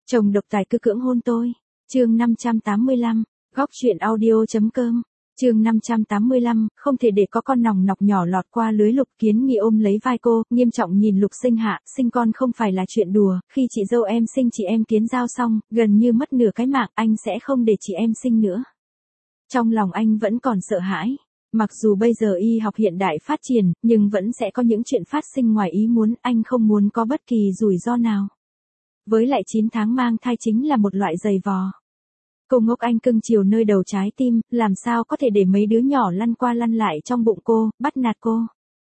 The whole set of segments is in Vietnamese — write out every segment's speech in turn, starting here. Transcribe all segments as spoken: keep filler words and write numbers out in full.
Chồng độc tài cứ cưỡng hôn tôi. Chương năm trăm tám mươi lăm, góc truyện audio.com. Chương năm trăm tám mươi lăm, không thể để có con nòng nọc nhỏ lọt qua lưới. Lục Kiến Nghi ôm lấy vai cô, nghiêm trọng nhìn Lục Sinh Hạ, sinh con không phải là chuyện đùa, khi chị dâu em sinh chị em Kiến Giao xong, gần như mất nửa cái mạng, anh sẽ không để chị em sinh nữa. Trong lòng anh vẫn còn sợ hãi. Mặc dù bây giờ y học hiện đại phát triển, nhưng vẫn sẽ có những chuyện phát sinh ngoài ý muốn, anh không muốn có bất kỳ rủi ro nào. Với lại chín tháng mang thai chính là một loại giày vò. Cô ngốc anh cưng chiều nơi đầu trái tim, làm sao có thể để mấy đứa nhỏ lăn qua lăn lại trong bụng cô, bắt nạt cô.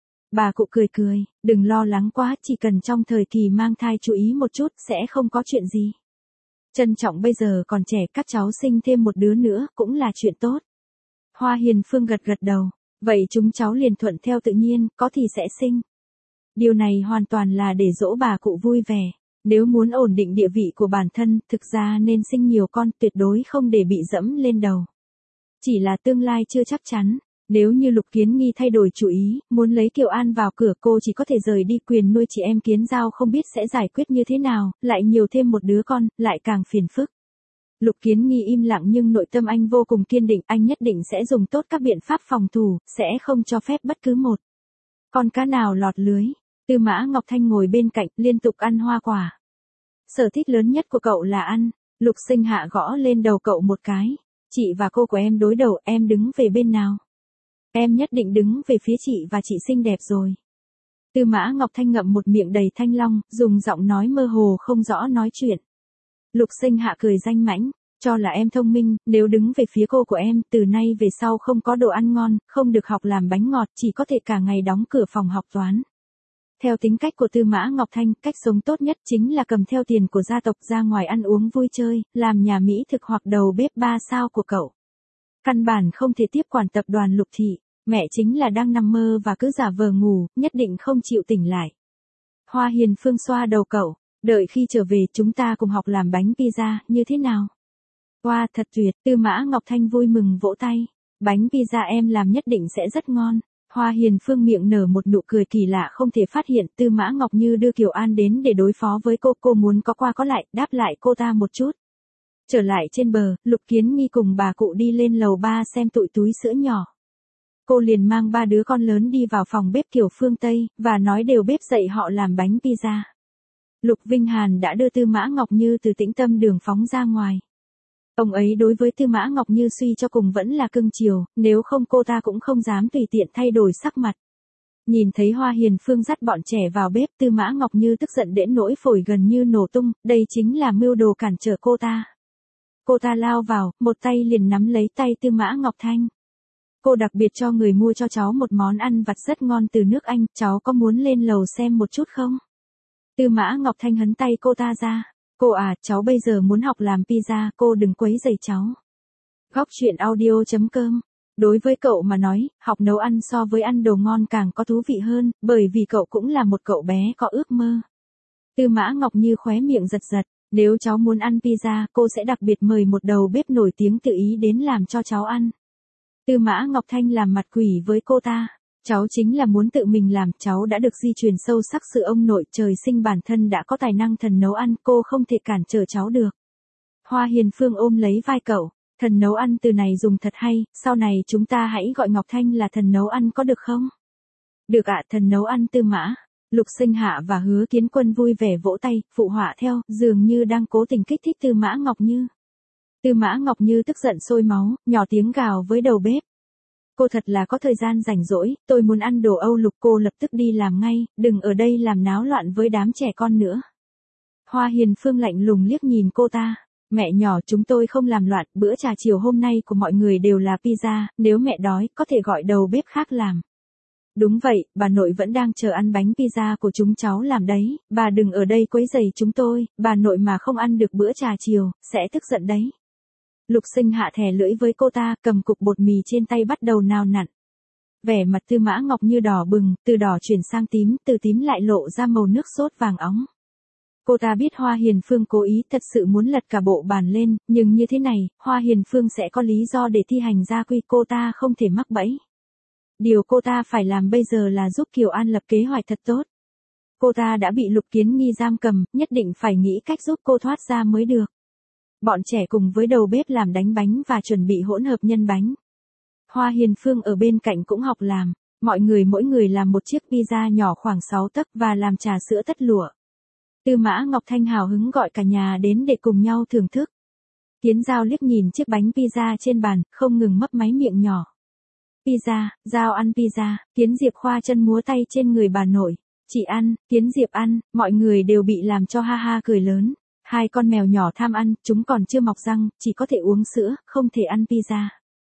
Bà cụ cười cười, đừng lo lắng quá, chỉ cần trong thời kỳ mang thai chú ý một chút, sẽ không có chuyện gì. Trân trọng bây giờ còn trẻ, các cháu sinh thêm một đứa nữa, cũng là chuyện tốt. Hoa Hiền Phương gật gật đầu, vậy chúng cháu liền thuận theo tự nhiên, có thì sẽ sinh. Điều này hoàn toàn là để dỗ bà cụ vui vẻ. Nếu muốn ổn định địa vị của bản thân, thực ra nên sinh nhiều con, tuyệt đối không để bị dẫm lên đầu. Chỉ là tương lai chưa chắc chắn. Nếu như Lục Kiến Nghi thay đổi chủ ý, muốn lấy Kiều An vào cửa, cô chỉ có thể rời đi. Quyền nuôi chị em Kiến Giao không biết sẽ giải quyết như thế nào, lại nhiều thêm một đứa con, lại càng phiền phức. Lục Kiến Nghi im lặng nhưng nội tâm anh vô cùng kiên định, anh nhất định sẽ dùng tốt các biện pháp phòng thủ, sẽ không cho phép bất cứ một con cá nào lọt lưới. Tư Mã Ngọc Thanh ngồi bên cạnh, liên tục ăn hoa quả. Sở thích lớn nhất của cậu là ăn. Lục Sinh Hạ gõ lên đầu cậu một cái. Chị và cô của em đối đầu, em đứng về bên nào? Em nhất định đứng về phía chị và chị xinh đẹp rồi. Tư Mã Ngọc Thanh ngậm một miệng đầy thanh long, dùng giọng nói mơ hồ không rõ nói chuyện. Lục Sinh Hạ cười danh mãnh, cho là em thông minh, nếu đứng về phía cô của em, từ nay về sau không có đồ ăn ngon, không được học làm bánh ngọt, chỉ có thể cả ngày đóng cửa phòng học toán. Theo tính cách của Tư Mã Ngọc Thanh, cách sống tốt nhất chính là cầm theo tiền của gia tộc ra ngoài ăn uống vui chơi, làm nhà mỹ thực hoặc đầu bếp ba sao của cậu. Căn bản không thể tiếp quản tập đoàn Lục Thị, mẹ chính là đang nằm mơ và cứ giả vờ ngủ, nhất định không chịu tỉnh lại. Hoa Hiền Phương xoa đầu cậu, đợi khi trở về chúng ta cùng học làm bánh pizza, như thế nào? Wow, thật tuyệt, Tư Mã Ngọc Thanh vui mừng vỗ tay, bánh pizza em làm nhất định sẽ rất ngon. Hoa Hiền Phương miệng nở một nụ cười kỳ lạ không thể phát hiện. Tư Mã Ngọc Như đưa Kiều An đến để đối phó với cô, cô muốn có qua có lại, đáp lại cô ta một chút. Trở lại trên bờ, Lục Kiến Nghi cùng bà cụ đi lên lầu ba xem tụi túi sữa nhỏ. Cô liền mang ba đứa con lớn đi vào phòng bếp kiểu phương Tây, và nói đều bếp dạy họ làm bánh pizza. Lục Vinh Hàn đã đưa Tư Mã Ngọc Như từ Tĩnh Tâm Đường phóng ra ngoài. Ông ấy đối với Tư Mã Ngọc Như suy cho cùng vẫn là cưng chiều, nếu không cô ta cũng không dám tùy tiện thay đổi sắc mặt. Nhìn thấy Hoa Hiền Phương dắt bọn trẻ vào bếp, Tư Mã Ngọc Như tức giận đến nỗi phổi gần như nổ tung, đây chính là mưu đồ cản trở cô ta. Cô ta lao vào, một tay liền nắm lấy tay Tư Mã Ngọc Thanh. Cô đặc biệt cho người mua cho cháu một món ăn vặt rất ngon từ nước Anh, cháu có muốn lên lầu xem một chút không? Tư Mã Ngọc Thanh hấn tay cô ta ra. Cô à, cháu bây giờ muốn học làm pizza, cô đừng quấy rầy cháu. Góc truyện audio.com. Đối với cậu mà nói, học nấu ăn so với ăn đồ ngon càng có thú vị hơn, bởi vì cậu cũng là một cậu bé có ước mơ. Tư Mã Ngọc Như khóe miệng giật giật, nếu cháu muốn ăn pizza, cô sẽ đặc biệt mời một đầu bếp nổi tiếng tự ý đến làm cho cháu ăn. Tư Mã Ngọc Thanh làm mặt quỷ với cô ta. Cháu chính là muốn tự mình làm, cháu đã được di truyền sâu sắc sự ông nội, trời sinh bản thân đã có tài năng thần nấu ăn, cô không thể cản trở cháu được. Hoa Hiền Phương ôm lấy vai cậu, thần nấu ăn từ này dùng thật hay, sau này chúng ta hãy gọi Ngọc Thanh là thần nấu ăn có được không? Được ạ, thần nấu ăn Tư Mã. Lục Sinh Hạ và Hứa Kiến Quân vui vẻ vỗ tay, phụ họa theo, dường như đang cố tình kích thích Tư Mã Ngọc Như. Tư Mã Ngọc Như tức giận sôi máu, nhỏ tiếng gào với đầu bếp. Cô thật là có thời gian rảnh rỗi, tôi muốn ăn đồ Âu Lục, cô lập tức đi làm ngay, đừng ở đây làm náo loạn với đám trẻ con nữa. Hoa Hiền Phương lạnh lùng liếc nhìn cô ta, mẹ nhỏ chúng tôi không làm loạn, bữa trà chiều hôm nay của mọi người đều là pizza, nếu mẹ đói, có thể gọi đầu bếp khác làm. Đúng vậy, bà nội vẫn đang chờ ăn bánh pizza của chúng cháu làm đấy, bà đừng ở đây quấy rầy chúng tôi, bà nội mà không ăn được bữa trà chiều, sẽ tức giận đấy. Lục Sinh Hạ thè lưỡi với cô ta, cầm cục bột mì trên tay bắt đầu nao nặn. Vẻ mặt Tư Mã Ngọc Như đỏ bừng, từ đỏ chuyển sang tím, từ tím lại lộ ra màu nước sốt vàng óng. Cô ta biết Hoa Hiền Phương cố ý thật sự muốn lật cả bộ bàn lên, nhưng như thế này, Hoa Hiền Phương sẽ có lý do để thi hành gia quy, cô ta không thể mắc bẫy. Điều cô ta phải làm bây giờ là giúp Kiều An lập kế hoạch thật tốt. Cô ta đã bị Lục Kiến Nghi giam cầm, nhất định phải nghĩ cách giúp cô thoát ra mới được. Bọn trẻ cùng với đầu bếp làm đánh bánh và chuẩn bị hỗn hợp nhân bánh. Hoa Hiền Phương ở bên cạnh cũng học làm, mọi người mỗi người làm một chiếc pizza nhỏ khoảng sáu tấc và làm trà sữa tất lụa. Tư Mã Ngọc Thanh hào hứng gọi cả nhà đến để cùng nhau thưởng thức. Kiến Giao liếc nhìn chiếc bánh pizza trên bàn, không ngừng mấp máy miệng nhỏ. Pizza, Giao ăn pizza, Kiến Diệp khoa chân múa tay trên người bà nội. Chị ăn, Kiến Diệp ăn, mọi người đều bị làm cho ha ha cười lớn. Hai con mèo nhỏ tham ăn, chúng còn chưa mọc răng, chỉ có thể uống sữa, không thể ăn pizza.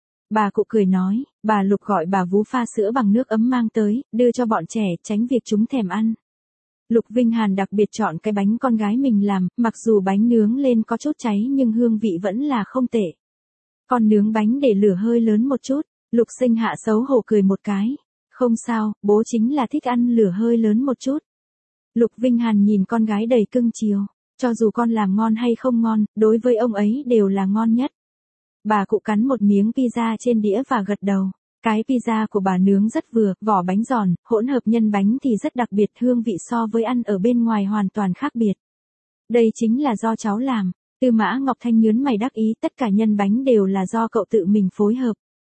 Bà cụ cười nói, bà Lục gọi bà vú pha sữa bằng nước ấm mang tới, đưa cho bọn trẻ, tránh việc chúng thèm ăn. Lục Vinh Hàn đặc biệt chọn cái bánh con gái mình làm, mặc dù bánh nướng lên có chút cháy nhưng hương vị vẫn là không tệ. Con nướng bánh để lửa hơi lớn một chút, Lục Sinh Hạ xấu hổ cười một cái. Không sao, bố chính là thích ăn lửa hơi lớn một chút. Lục Vinh Hàn nhìn con gái đầy cưng chiều, cho dù con làm ngon hay không ngon, đối với ông ấy đều là ngon nhất. Bà cụ cắn một miếng pizza trên đĩa và gật đầu. Cái pizza của bà nướng rất vừa, vỏ bánh giòn, hỗn hợp nhân bánh thì rất đặc biệt, hương vị so với ăn ở bên ngoài hoàn toàn khác biệt. Đây chính là do cháu làm. Tư Mã Ngọc Thanh nhớn mày đắc ý, tất cả nhân bánh đều là do cậu tự mình phối hợp.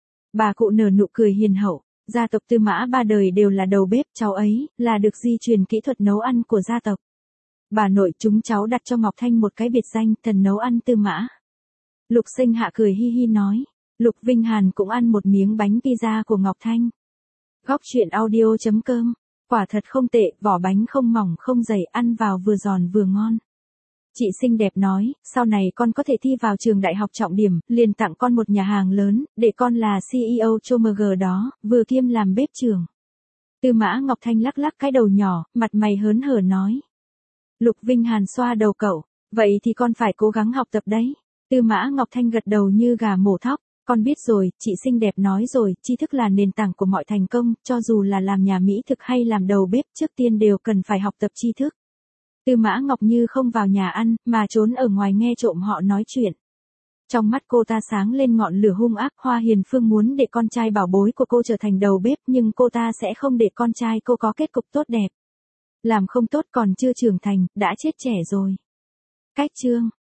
Bà cụ nở nụ cười hiền hậu, gia tộc Tư Mã ba đời đều là đầu bếp, cháu ấy là được di truyền kỹ thuật nấu ăn của gia tộc. Bà nội chúng cháu đặt cho Ngọc Thanh một cái biệt danh, thần nấu ăn Tư Mã. Lục Sinh Hạ cười hi hi nói. Lục Vinh Hàn cũng ăn một miếng bánh pizza của Ngọc Thanh. Góc truyện audio chấm com. Quả thật không tệ, vỏ bánh không mỏng không dày, ăn vào vừa giòn vừa ngon. Chị xinh đẹp nói, sau này con có thể thi vào trường đại học trọng điểm, liền tặng con một nhà hàng lớn, để con là xê e ô Chomg đó, vừa kiêm làm bếp trưởng. Tư Mã Ngọc Thanh lắc lắc cái đầu nhỏ, mặt mày hớn hở nói. Lục Vinh Hàn xoa đầu cậu, vậy thì con phải cố gắng học tập đấy. Tư Mã Ngọc Thanh gật đầu như gà mổ thóc. Con biết rồi, chị xinh đẹp nói rồi, tri thức là nền tảng của mọi thành công, cho dù là làm nhà mỹ thực hay làm đầu bếp, trước tiên đều cần phải học tập tri thức. Tư Mã Ngọc Như không vào nhà ăn, mà trốn ở ngoài nghe trộm họ nói chuyện. Trong mắt cô ta sáng lên ngọn lửa hung ác, Hoa Hiền Phương muốn để con trai bảo bối của cô trở thành đầu bếp, nhưng cô ta sẽ không để con trai cô có kết cục tốt đẹp. Làm không tốt còn chưa trưởng thành, đã chết trẻ rồi. Cách chương